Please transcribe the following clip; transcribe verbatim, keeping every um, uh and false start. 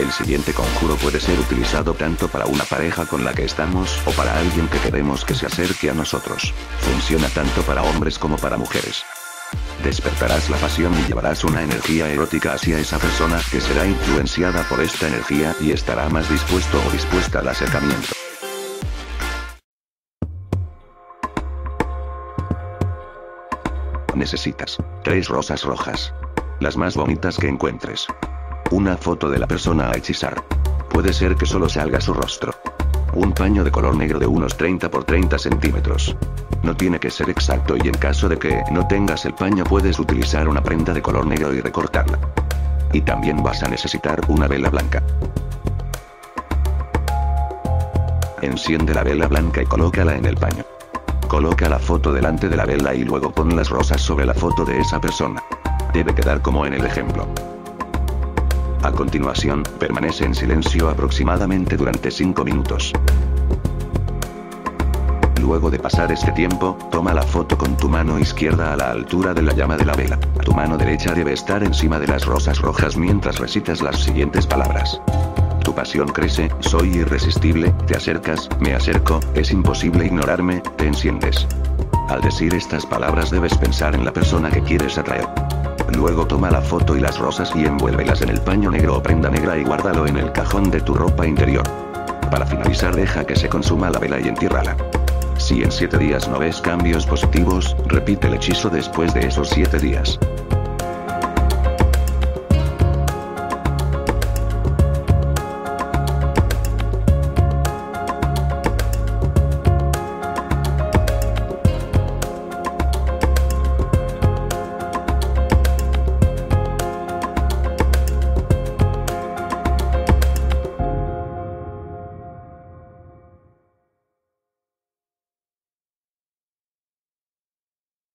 El siguiente conjuro puede ser utilizado tanto para una pareja con la que estamos o para alguien que queremos que se acerque a nosotros. Funciona tanto para hombres como para mujeres. Despertarás la pasión y llevarás una energía erótica hacia esa persona que será influenciada por esta energía y estará más dispuesto o dispuesta al acercamiento. Necesitas tres rosas rojas. Las más bonitas que encuentres. Una foto de la persona a hechizar. Puede ser que solo salga su rostro. Un paño de color negro de unos treinta por treinta centímetros. No tiene que ser exacto y en caso de que no tengas el paño puedes utilizar una prenda de color negro y recortarla. Y también vas a necesitar una vela blanca. Enciende la vela blanca y colócala en el paño. Coloca la foto delante de la vela y luego pon las rosas sobre la foto de esa persona. Debe quedar como en el ejemplo. A continuación, permanece en silencio aproximadamente durante cinco minutos. Luego de pasar este tiempo, toma la foto con tu mano izquierda a la altura de la llama de la vela. Tu mano derecha debe estar encima de las rosas rojas mientras recitas las siguientes palabras. Tu pasión crece, soy irresistible, te acercas, me acerco, es imposible ignorarme, te enciendes. Al decir estas palabras debes pensar en la persona que quieres atraer. Luego toma la foto y las rosas y envuélvelas en el paño negro o prenda negra y guárdalo en el cajón de tu ropa interior. Para finalizar deja que se consuma la vela y entiérrala. Si en siete días no ves cambios positivos, repite el hechizo después de esos siete días.